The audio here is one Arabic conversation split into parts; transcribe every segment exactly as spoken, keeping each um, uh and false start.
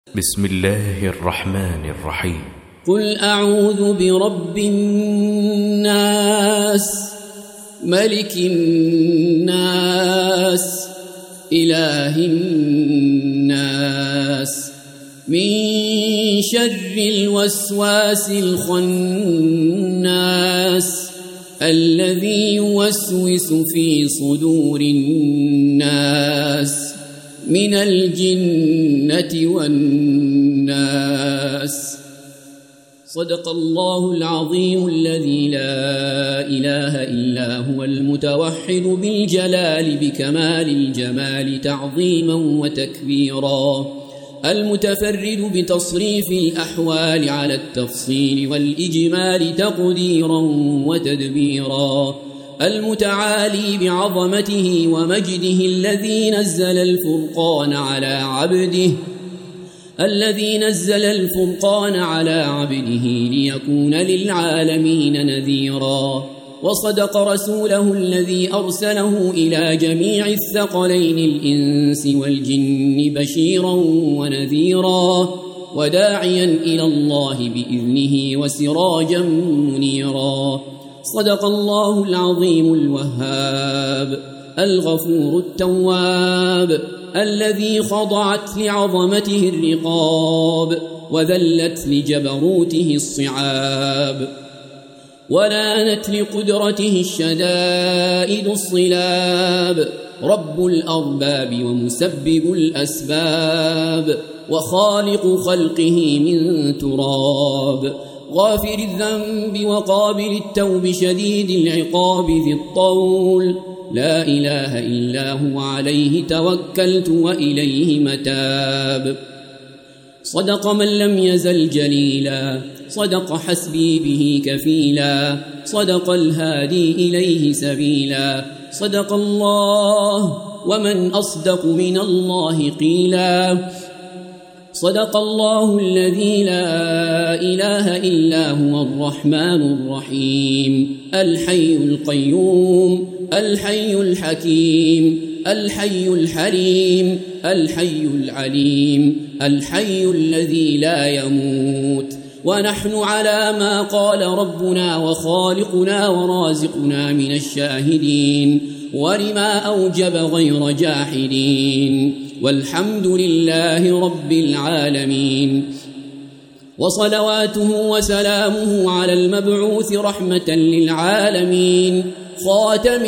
بسم الله الرحمن الرحيم. قل أعوذ برب الناس ملك الناس إله الناس من شر الوسواس الخناس الذي يوسوس في صدور الناس من الجنة والناس. صدق الله العظيم الذي لا إله إلا هو المتوحد بالجلال بكمال الجمال تعظيما وتكبيرا، المتفرد بتصريف الأحوال على التفصيل والإجمال تقديرا وتدبيرا، المتعالي بعظمته ومجده الذي نزل الفرقان على عبده الذي نزل الفرقان على عبده ليكون للعالمين نذيرا، وصدق رسوله الذي أرسله إلى جميع الثقلين الإنس والجن بشيرا ونذيرا، وداعيا إلى الله بإذنه وسراجا منيرا. صدق الله العظيم الوهاب الغفور التواب الذي خضعت لعظمته الرقاب وذلت لجبروته الصعاب ولانت لقدرته الشدائد الصلاب، رب الأرباب ومسبب الأسباب وخالق خلقه من تراب، غافر الذنب وقابل التوب شديد العقاب ذي الطول، لا إله إلا هو عليه توكلت وإليه متاب. صدق من لم يزل جليلا، صدق حسبي به كفيلا، صدق الهادي إليه سبيلا، صدق الله ومن أصدق من الله قيلا، صدق الله الذي لا إله إلا هو الرحمن الرحيم الحي القيوم الحي الحكيم الحي الحليم الحي العليم الحي الذي لا يموت، ونحن على ما قال ربنا وخالقنا ورازقنا من الشاهدين ولما أوجب غير جاحدين، والحمد لله رب العالمين، وصلواته وسلامه على المبعوث رحمة للعالمين، خاتم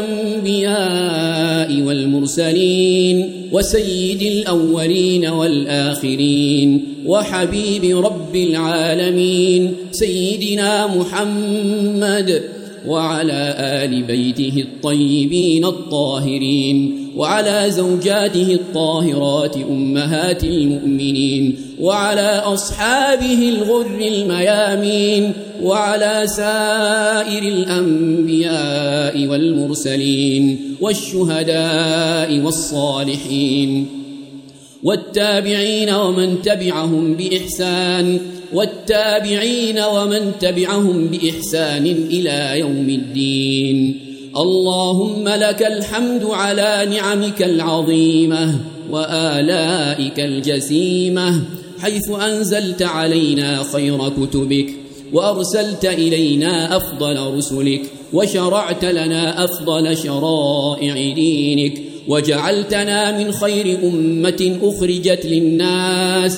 الأنبياء والمرسلين وسيد الأولين والآخرين وحبيب رب العالمين سيدنا محمد وعلى آل بيته الطيبين الطاهرين وعلى زوجاته الطاهرات أمهات المؤمنين وعلى أصحابه الغر الميامين وعلى سائر الأنبياء والمرسلين والشهداء والصالحين والتابعين ومن تبعهم بإحسان والتابعين ومن تبعهم بإحسان إلى يوم الدين. اللهم لك الحمد على نعمك العظيمة وآلائك الجسيمة، حيث أنزلت علينا خير كتبك وأرسلت إلينا أفضل رسلك وشرعت لنا أفضل شرائع دينك وجعلتنا من خير أمة أخرجت للناس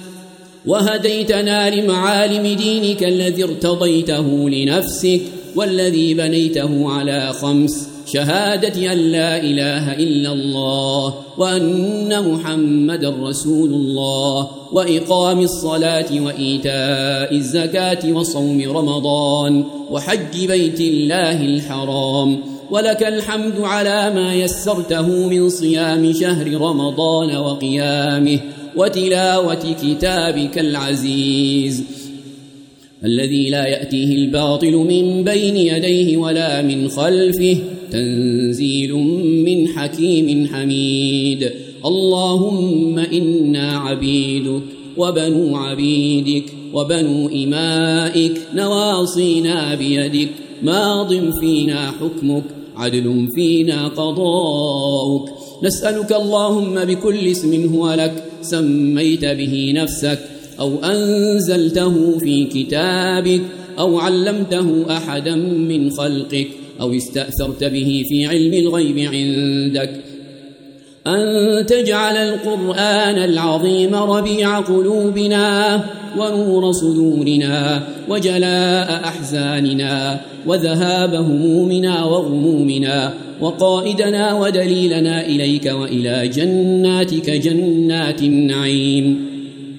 وهديتنا لمعالم دينك الذي ارتضيته لنفسك والذي بنيته على خمس: شهادة أن لا إله إلا الله وأن محمد رسول الله وإقام الصلاة وإيتاء الزكاة وصوم رمضان وحج بيت الله الحرام. ولك الحمد على ما يسرته من صيام شهر رمضان وقيامه وتلاوة كتابك العزيز الذي لا يأتيه الباطل من بين يديه ولا من خلفه، تنزيل من حكيم حميد. اللهم إنا عبيدك وبنو عبيدك وبنو إمائك نواصينا بيدك، ماض فينا حكمك عدل فينا قضاؤك. نسألك اللهم بكل اسم هو لك سميت به نفسك أو أنزلته في كتابك أو علمته أحدا من خلقك أو استأثرت به في علم الغيب عندك أن تجعل القرآن العظيم ربيع قلوبنا ونور صدورنا وجلاء أحزاننا وذهاب همومنا وغمومنا وقائدنا ودليلنا إليك وإلى جناتك جنات النعيم.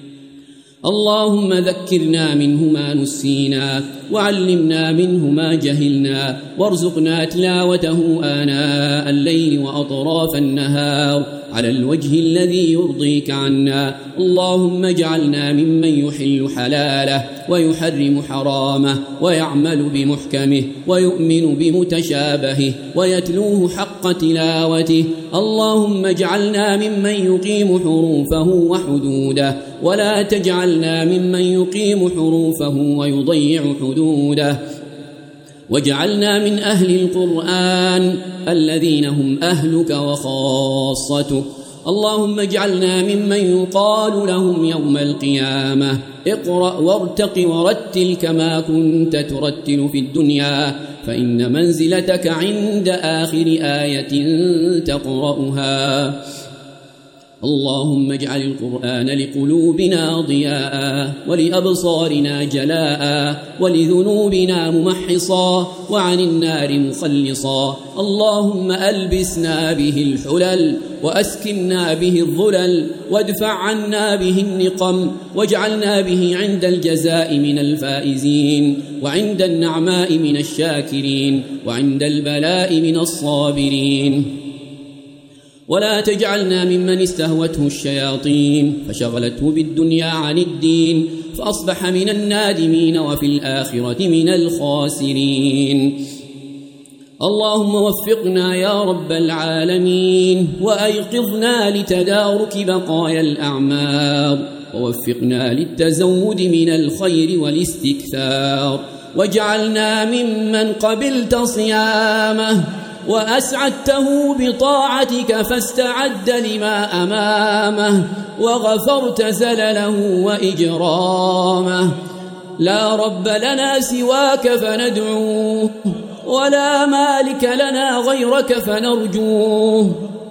اللهم ذكرنا منه ما نسينا وعلمنا منه ما جهلنا وارزقنا تلاوته آناء الليل وأطراف النهار على الوجه الذي يرضيك عنا. اللهم اجعلنا ممن يحل حلاله ويحرم حرامه ويعمل بمحكمه ويؤمن بمتشابهه ويتلوه حق تلاوته. اللهم اجعلنا ممن يقيم حروفه وحدوده ولا تجعلنا ممن يقيم حروفه ويضيع حدوده. واجعلنا من أهل القرآن الذين هم أهلك وخاصتك. اللهم اجعلنا ممن يقال لهم يوم القيامة اقرأ وارتق ورتل كما كنت ترتل في الدنيا فإن منزلتك عند آخر آية تقرأها. اللهم اجعل القرآن لقلوبنا ضياء ولأبصارنا جلاء ولذنوبنا ممحصا وعن النار مخلصا. اللهم ألبسنا به الحلل وأسكننا به الظلل وادفع عنا به النقم واجعلنا به عند الجزاء من الفائزين وعند النعماء من الشاكرين وعند البلاء من الصابرين. ولا تجعلنا ممن استهوته الشياطين فشغلته بالدنيا عن الدين فأصبح من النادمين وفي الآخرة من الخاسرين. اللهم وفقنا يا رب العالمين وأيقظنا لتدارك بقايا الأعمار ووفقنا للتزود من الخير والاستكثار واجعلنا ممن قبلت صيامه وأسعدته بطاعتك فاستعد لما أمامه وغفرت زلله وإجرامه. لا رب لنا سواك فندعوه ولا مالك لنا غيرك فنرجوه.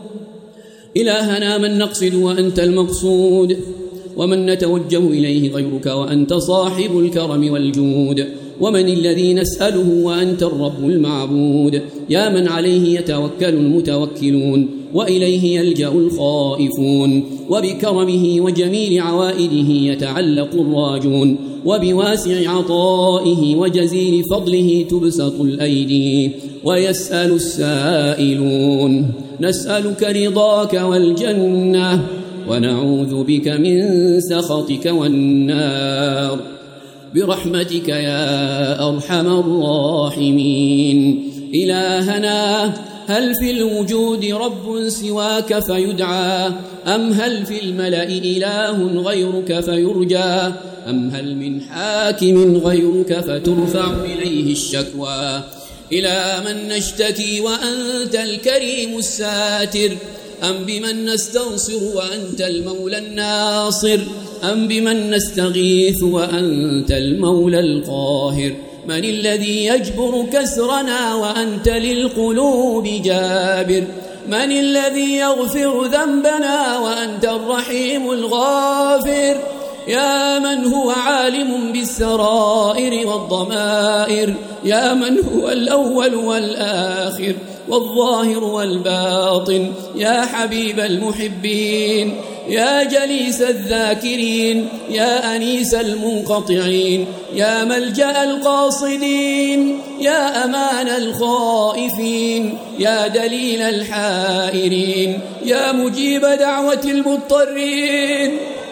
إلهنا من نقصد وأنت المقصود ومن نتوجه إليه غيرك وأنت صاحب الكرم والجود ومن الذي نسأله وأنت الرب المعبود. يا من عليه يتوكل المتوكلون وإليه يلجأ الخائفون وبكرمه وجميل عوائده يتعلق الراجون وبواسع عطائه وجزيل فضله تبسط الأيدي ويسأل السائلون. نسألك رضاك والجنة ونعوذ بك من سخطك والنار برحمتك يا أرحم الراحمين. إلهنا هل في الوجود رب سواك فيدعى أم هل في الملأ إله غيرك فيرجى أم هل من حاكم غيرك فترفع إليه الشكوى. إلى من نشتكي وأنت الكريم الساتر أم بمن نستنصر وأنت المولى الناصر أم بمن نستغيث وأنت المولى القاهر. من الذي يجبر كسرنا وأنت للقلوب جابر. من الذي يغفر ذنبنا وأنت الرحيم الغافر. يا من هو عالم بالسرائر والضمائر. يا من هو الأول والآخر والظاهر والباطن. يا حبيب المحبين يا جليس الذاكرين يا أنيس المنقطعين يا ملجأ القاصدين يا أمان الخائفين يا دليل الحائرين يا مجيب دعوة المضطرين.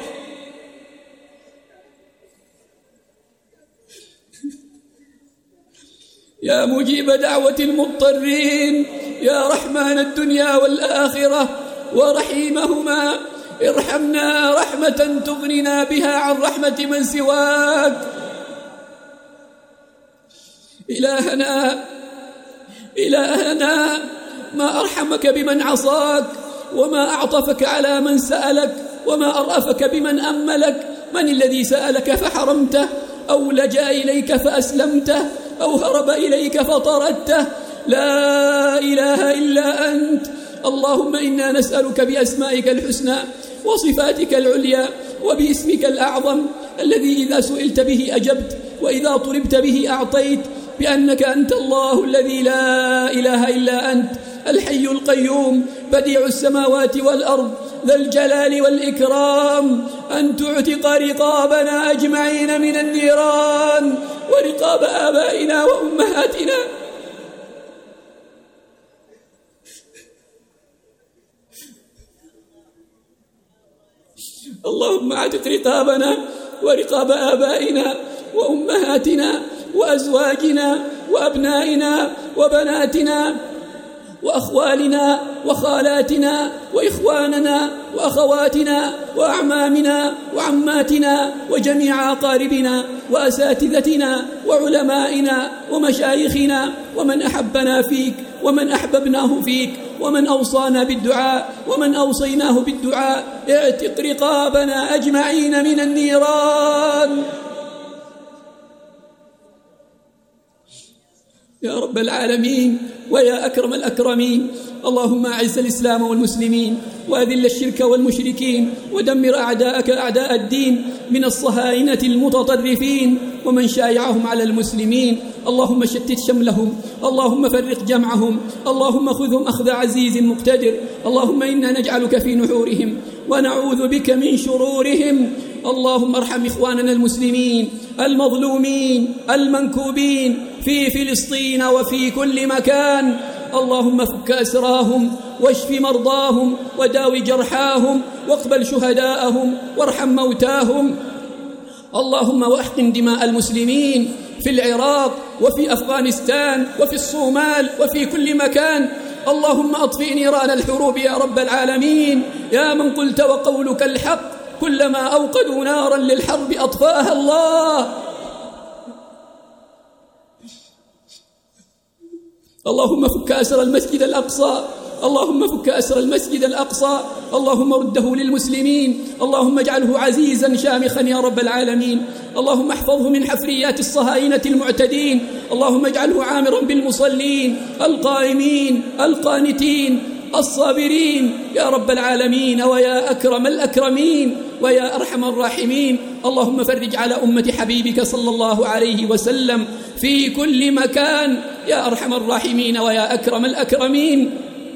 يا مجيب دعوة المضطرين يا رحمن الدنيا والآخرة ورحيمهما ارحمنا رحمة تغننا بها عن رحمة من سواك. إلهنا إلهنا ما أرحمك بمن عصاك وما أعطفك على من سألك وما أرأفك بمن أملك. من الذي سألك فحرمته، أو لجأ إليك فأسلمته، أو هرب إليك فطردته؟ لا إله إلا أنت. اللهم إنا نسألك بأسمائك الحسنى وصفاتك العليا وباسمك الأعظم الذي إذا سئلت به أجبت وإذا طلبت به أعطيت، بأنك أنت الله الذي لا إله إلا أنت، الحي القيوم بديع السماوات والأرض، ذا الجلال والإكرام، أن تعتق رقابنا أجمعين من النيران ورقاب آبائنا وأمهاتنا. اللهم اعتق رقابنا ورقاب آبائنا وأمهاتنا وأزواجنا وأبنائنا وبناتنا وأخوالنا وخالاتنا وإخواننا وأخواتنا وأعمامنا وعماتنا وجميع أقاربنا وأساتذتنا وعلمائنا ومشايخنا ومن أحبنا فيك ومن أحببناه فيك ومن أوصانا بالدعاء ومن أوصيناه بالدعاء. اعتق رقابنا أجمعين من النيران يا رب العالمين ويا أكرم الأكرمين. اللهم أعز الإسلام والمسلمين وأذل الشرك والمشركين ودمر أعداءك أعداء الدين من الصهاينة المتطرفين ومن شايعهم على المسلمين. اللهم شتت شملهم، اللهم فرق جمعهم، اللهم خذهم أخذ عزيز مقتدر. اللهم إنا نجعلك في نحورهم ونعوذ بك من شرورهم. اللهم ارحم إخواننا المسلمين المظلومين المنكوبين في فلسطين وفي كل مكان. اللهم فك أسراهم واشف مرضاهم وداوي جرحاهم واقبل شهداءهم وارحم موتاهم. اللهم واحقن دماء المسلمين في العراق وفي أفغانستان وفي الصومال وفي كل مكان. اللهم أطفئ نيران الحروب يا رب العالمين، يا من قلت وقولك الحق، كلما أوقدوا نارا للحرب أطفاها الله. اللهم فك أسر المسجد الأقصى، اللهم فك أسر المسجد الأقصى، اللهم رده للمسلمين، اللهم اجعله عزيزا شامخا يا رب العالمين. اللهم احفظه من حفريات الصهاينة المعتدين، اللهم اجعله عامرا بالمصلين القائمين القانتين الصابرين يا رب العالمين ويا أكرم الأكرمين ويا أرحم الراحمين. اللهم فرج على أمة حبيبك صلى الله عليه وسلم في كل مكان يا أرحم الراحمين ويا أكرم الأكرمين.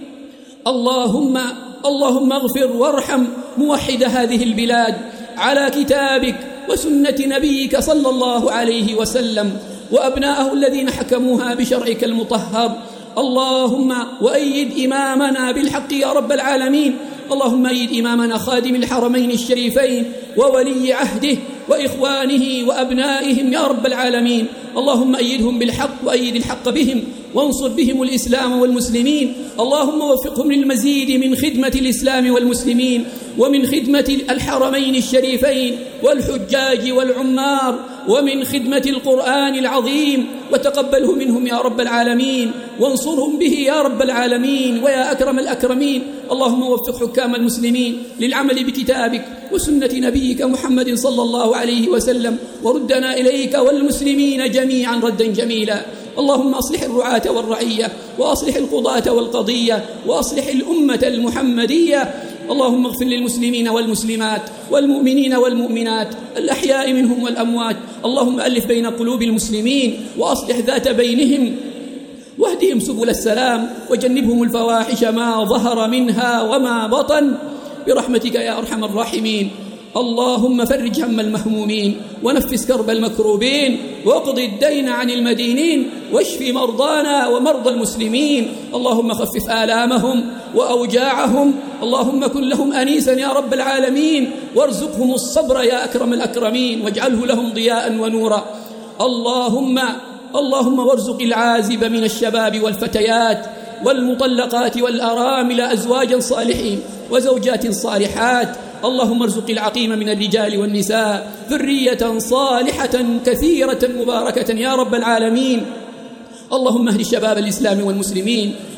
اللهم اللهم اغفر وارحم موحد هذه البلاد على كتابك وسنة نبيك صلى الله عليه وسلم وأبناءه الذين حكموها بشرعك المطهر. اللهم وأيد إمامنا بالحق يا رب العالمين. اللهم أيد إمامنا خادم الحرمين الشريفين وولي عهده وإخوانه وأبنائهم يا رب العالمين. اللهم أيدهم بالحق وأيد الحق بهم وانصر بهم الإسلام والمسلمين. اللهم وفقهم للمزيد من خدمة الإسلام والمسلمين ومن خدمة الحرمين الشريفين والحجاج والعمار ومن خدمة القرآن العظيم، وتقبله منهم يا رب العالمين وانصرهم به يا رب العالمين ويا أكرم الأكرمين. اللهم وفق حكام المسلمين للعمل بكتابك وسنة نبيك محمد صلى الله عليه وسلم، وردنا إليك والمسلمين جميعا ردا جميلا. اللهم أصلح الرعاة والرعية وأصلح القضاة والقضية وأصلح الأمة المحمدية. اللهم اغفر للمسلمين والمسلمات والمؤمنين والمؤمنات الأحياء منهم والأموات. اللهم ألف بين قلوب المسلمين وأصلح ذات بينهم واهدهم سبل السلام وجنبهم الفواحش ما ظهر منها وما بطن برحمتك يا أرحم الراحمين. اللهم فرج هم المهمومين ونفس كرب المكروبين واقض الدين عن المدينين واشف مرضانا ومرضى المسلمين. اللهم خفف آلامهم وأوجاعهم. اللهم كن لهم أنيسا يا رب العالمين وارزقهم الصبر يا أكرم الأكرمين واجعله لهم ضياء ونورا. اللهم اللهم وارزق العازب من الشباب والفتيات والمطلقات والأرامل أزواجا صالحين وزوجات صالحات. اللهم ارزق العقيم من الرجال والنساء ذرية صالحة كثيرة مباركة يا رب العالمين. اللهم اهد شباب الإسلام والمسلمين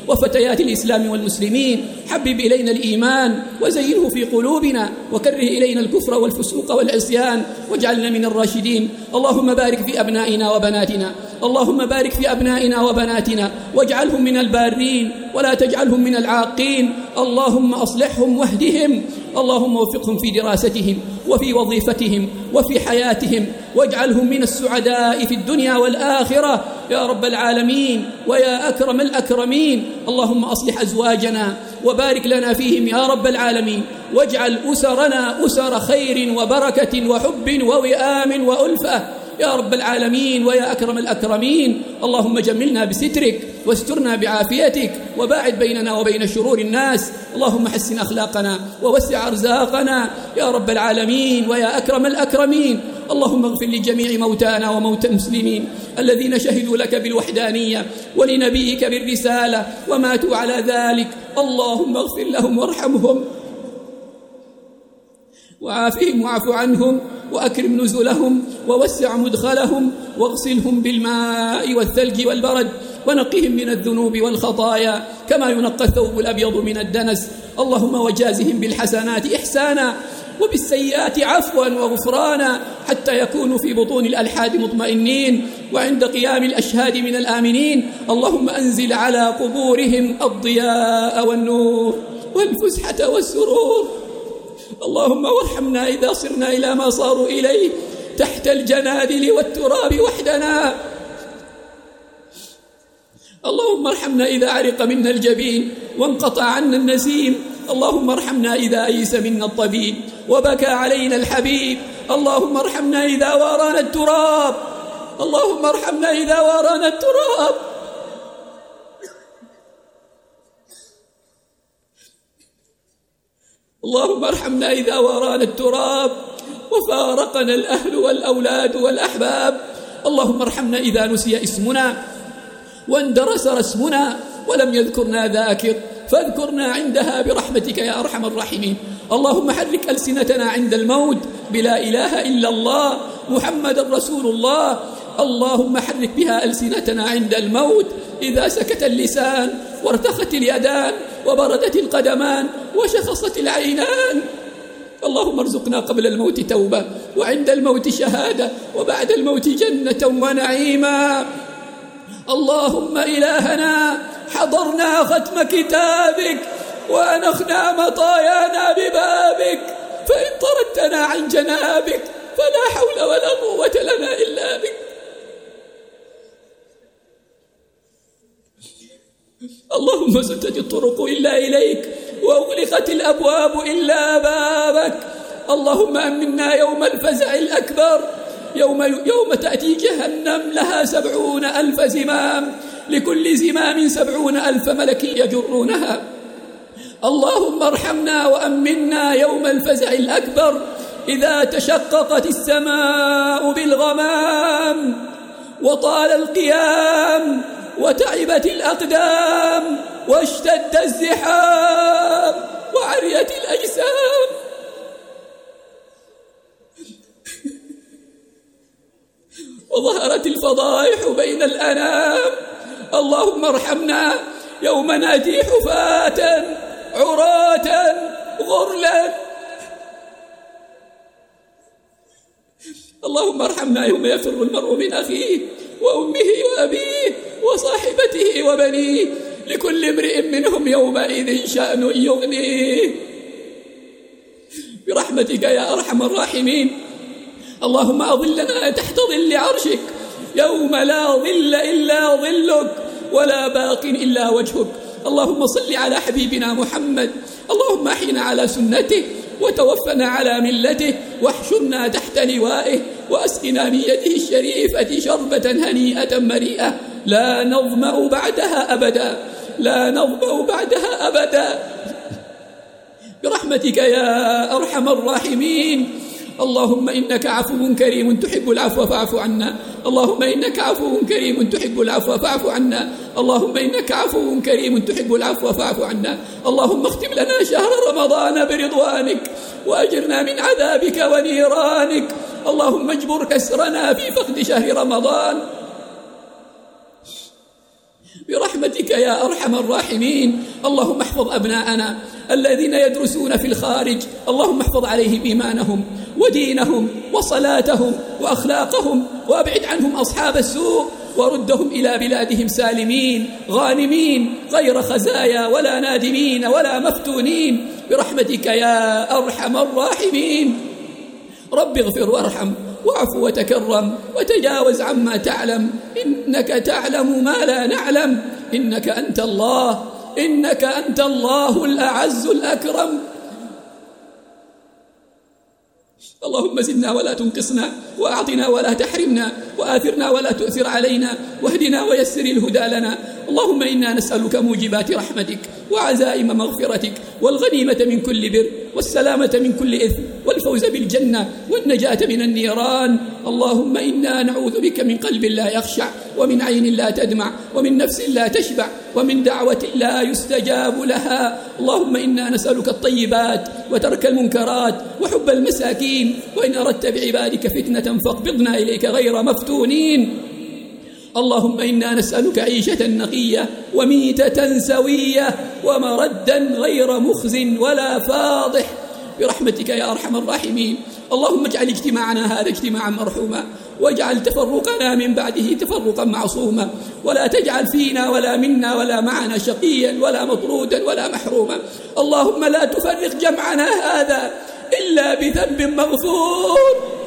وفتيات الإسلام والمسلمين. حبب إلينا الإيمان وزينه في قلوبنا، وكره إلينا الكفر والفسوق والعصيان، واجعلنا من الراشدين. اللهم بارك في أبنائنا وبناتنا، اللهم بارك في أبنائنا وبناتنا واجعلهم من البارين ولا تجعلهم من العاقين. اللهم أصلحهم واهدهم، اللهم وفقهم في دراستهم وفي وظيفتهم وفي حياتهم، واجعلهم من السعداء في الدنيا والآخرة يا رب العالمين ويا أكرم الأكرمين. اللهم أصلح أزواجنا وبارك لنا فيهم يا رب العالمين، واجعل أسرنا أسر خير وبركة وحب ووئام وألفة يا رب العالمين ويا أكرم الأكرمين. اللهم جملنا بسترك واسترنا بعافيتك، وباعد بيننا وبين شرور الناس. اللهم حسن أخلاقنا ووسع أرزاقنا يا رب العالمين ويا أكرم الأكرمين. اللهم اغفر لجميع موتانا وموتى المسلمين الذين شهدوا لك بالوحدانية ولنبيك بالرسالة وماتوا على ذلك. اللهم اغفر لهم وارحمهم وعافهم واعف عنهم وأكرم نزلهم ووسع مدخلهم، واغسلهم بالماء والثلج والبرد، ونقهم من الذنوب والخطايا كما ينقى الثوب الأبيض من الدنس. اللهم وجازهم بالحسنات إحسانا وبالسيئات عفوا وغفرانا، حتى يكونوا في بطون الألحاد مطمئنين وعند قيام الأشهاد من الآمنين. اللهم أنزل على قبورهم الضياء والنور والفسحة والسرور. اللهم وارحمنا إذا صرنا إلى ما صاروا إليه تحت الجنادل والتراب وحدنا. اللهم ارحمنا إذا عرق منا الجبين وانقطع عنا النسيم. اللهم ارحمنا إذا أيس منا الطبيب وبكى علينا الحبيب. اللهم ارحمنا إذا وارانا التراب، اللهم ارحمنا إذا وارانا التراب. اللهم ارحمنا إذا وارانا التراب وفارقنا الأهل والأولاد والأحباب. اللهم ارحمنا إذا نسي اسمنا واندرس رسمنا ولم يذكرنا ذاكر، فاذكرنا عندها برحمتك يا أرحم الراحمين. اللهم حرك ألسنتنا عند الموت بلا إله إلا الله محمد رسول الله. اللهم حرك بها ألسنتنا عند الموت إذا سكت اللسان وارتخت اليدان وبردت القدمان وشخصت العينان. اللهم ارزقنا قبل الموت توبة وعند الموت شهادة وبعد الموت جنة ونعيما. اللهم إلهنا حضرنا ختم كتابك وأنخنا مطايانا ببابك، فإن طردتنا عن جنابك فلا حول ولا قوة لنا إلا بك. اللهم سدت الطرق إلا إليك وأغلقت الأبواب إلا بابك. اللهم أمنا يوم الفزع الأكبر، يوم, يوم تأتي جهنم لها سبعون ألف زمام، لكل زمام سبعون ألف ملك يجرونها. اللهم ارحمنا وأمنا يوم الفزع الأكبر إذا تشققت السماء بالغمام وطال القيام وتعبت الأقدام واشتد الزحام وعريت الأجسام. وظهرت الفضائح بين الأنام. اللهم ارحمنا يوم ناتي حفاة عراة غرلا. اللهم ارحمنا يوم يفر المرء من أخيه وأمه وأبيه وصاحبته وبنيه، لكل امرئ منهم يومئذ شأن يغنيه برحمتك يا أرحم الراحمين. اللهم أظلنا تحت ظل عرشك يوم لا ظل إلا ظلك ولا باق إلا وجهك. اللهم صل على حبيبنا محمد. اللهم أحينا على سنته وتوفنا على ملته، واحشرنا تحت لوائه، وأسقنا من يده الشريفة شربة هنيئة مريئة لا نظمأ بعدها أبدا، لا نظمأ بعدها أبدا برحمتك يا أرحم الراحمين. اللهم إنك عفو كريم تحب العفو فاعف عنا. اللهم إنك عفو كريم تحب العفو فاعف عنا. اللهم إنك عفو كريم تحب العفو فاعف عنا. اللهم اختم لنا شهر رمضان برضوانك وأجرنا من عذابك ونيرانك. اللهم اجبر كسرنا في فقد شهر رمضان. برحمتك يا أرحم الراحمين. اللهم احفظ أبناءنا الذين يدرسون في الخارج، اللهم احفظ عليهم إيمانهم ودينهم وصلاتهم وأخلاقهم، وأبعد عنهم أصحاب السوء، وردهم إلى بلادهم سالمين غانمين غير خزايا ولا نادمين ولا مفتونين برحمتك يا أرحم الراحمين. رب اغفر وارحم واعف وتكرم وتجاوز عما تعلم، إنك تعلم ما لا نعلم، إنك أنت الله، إنك أنت الله الأعز الأكرم. اللهم زدنا ولا تنقصنا، وأعطنا ولا تحرمنا، وآثرنا ولا تؤثر علينا، واهدنا ويسر الهدى لنا. اللهم إنا نسألك موجبات رحمتك وعزائم مغفرتك والغنيمة من كل بر والسلامة من كل إثم والفوز بالجنة والنجاة من النيران. اللهم إنا نعوذ بك من قلب لا يخشع، ومن عين لا تدمع، ومن نفس لا تشبع، ومن دعوة لا يستجاب لها. اللهم إنا نسألك الطيبات وترك المنكرات وحب المساكين، وإن أردت بعبادك فتنة فاقبضنا إليك غير مفتونين. اللهم إنا نسألك عيشة نقية وميتة سوية ومردا غير مخز ولا فاضح برحمتك يا أرحم الراحمين. اللهم اجعل اجتماعنا هذا اجتماعا مرحوما، واجعل تفرقنا من بعده تفرقا معصوما، ولا تجعل فينا ولا منا ولا معنا شقيا ولا مطرودا ولا محروما. اللهم لا تفرق جمعنا هذا إلا بذنب مغفور.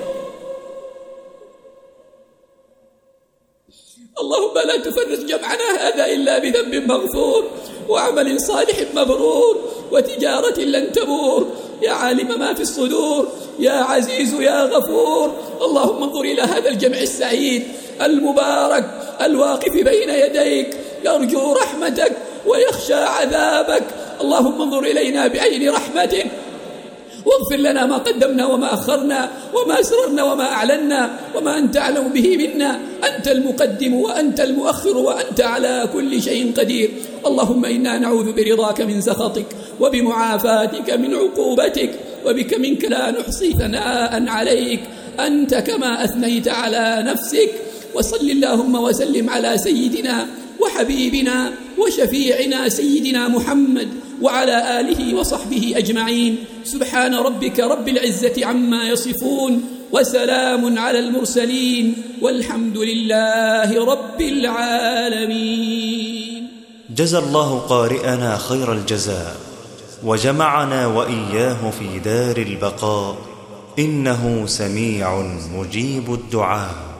اللهم لا تفرق جمعنا هذا إلا بذنب مغفور، وعمل صالح مبرور، وتجارة لن تبور، يا عالم ما في الصدور، يا عزيز يا غفور. اللهم انظر إلى هذا الجمع السعيد المبارك الواقف بين يديك يرجو رحمتك ويخشى عذابك. اللهم انظر إلينا بعين رحمتك، واغفر لنا ما قدمنا وما أخرنا وما أسررنا وما أعلنا وما أنت أعلم به منا. أنت المقدم وأنت المؤخر وأنت على كل شيء قدير. اللهم إنا نعوذ برضاك من سخطك وبمعافاتك من عقوبتك، وبك منك لا نحصي ثناء عليك أنت كما أثنيت على نفسك. وصل اللهم وسلم على سيدنا وحبيبنا وشفيعنا سيدنا محمد وعلى آله وصحبه أجمعين. سبحان ربك رب العزة عما يصفون، وسلام على المرسلين، والحمد لله رب العالمين. جزى الله قارئنا خير الجزاء، وجمعنا وإياه في دار البقاء، إنه سميع مجيب الدعاء.